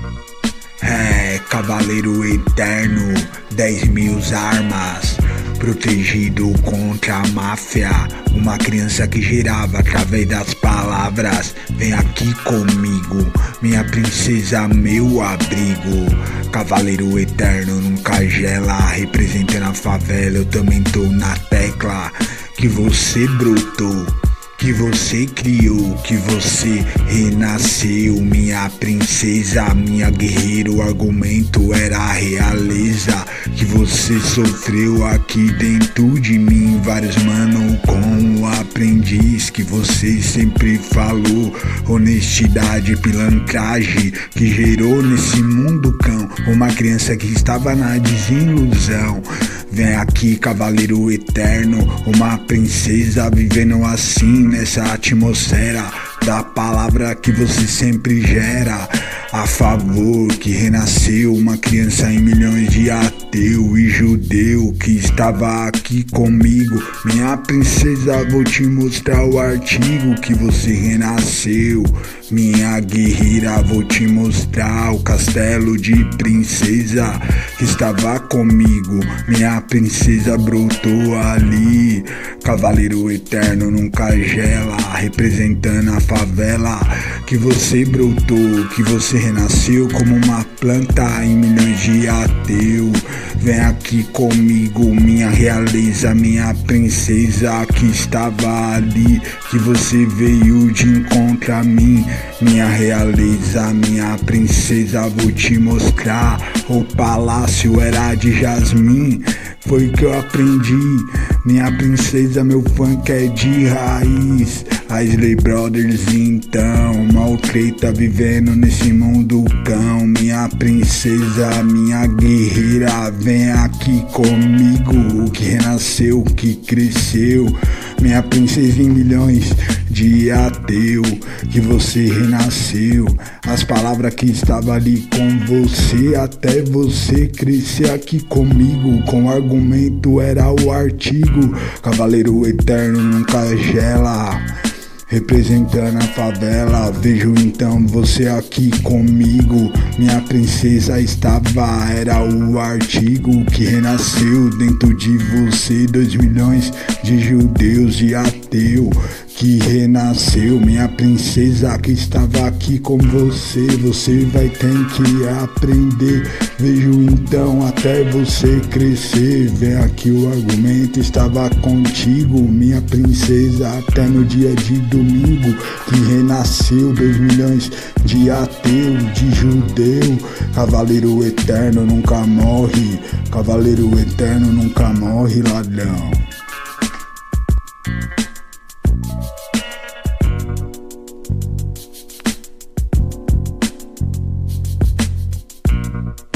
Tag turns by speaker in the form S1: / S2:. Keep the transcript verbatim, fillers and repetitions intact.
S1: É, cavaleiro eterno, dez mil armas, protegido contra a máfia. Uma criança que girava através das palavras. Vem aqui comigo, minha princesa, meu abrigo. Cavaleiro eterno nunca gela, representando a favela. Eu também tô na tecla que você brotou, que você criou, que você renasceu. Minha princesa, minha guerreira, o argumento era a realeza que você sofreu aqui dentro de mim. Vários mano com o aprendiz que você sempre falou. Honestidade, pilantragem que gerou nesse mundo cão. Uma criança que estava na desilusão. Vem aqui, cavaleiro eterno, uma princesa vivendo assim nessa atmosfera da palavra que você sempre gera. A favor que renasceu uma criança em milhões de ateu e judeu que estava aqui comigo. Minha princesa, vou te mostrar o artigo que você renasceu. Minha guerreira, vou te mostrar o castelo de princesa que estava comigo. Minha princesa brotou ali. Cavaleiro eterno nunca gela, representando a favela que você brotou, que você renasceu como uma planta em milhões de ateu. Vem aqui comigo, minha realeza, minha princesa que estava ali, que você veio de encontro a mim. Minha realeza, minha princesa, vou te mostrar. O palácio era de jasmim, foi que eu aprendi. Minha princesa, meu funk é de raiz. A Slay Brothers então, maltreta vivendo nesse mundo cão. Minha princesa, minha guerreira, vem aqui comigo. O que renasceu, o que cresceu. Minha princesa em milhões de ateu, que você renasceu. As palavras que estavam ali com você, até você crescer aqui comigo. Com argumento era o artigo. Cavaleiro eterno nunca gela, representando a favela. Vejo então você aqui comigo. Minha princesa estava, era o artigo que renasceu dentro de você. Dois milhões de judeus, de ateu que renasceu. Minha princesa que estava aqui com você. Você vai ter que aprender. Vejo então até você crescer. Vem aqui o argumento estava contigo. Minha princesa até no dia de domingo que renasceu. Dois milhões de ateu, de judeu. Cavaleiro eterno nunca morre. Cavaleiro eterno nunca morre, ladrão.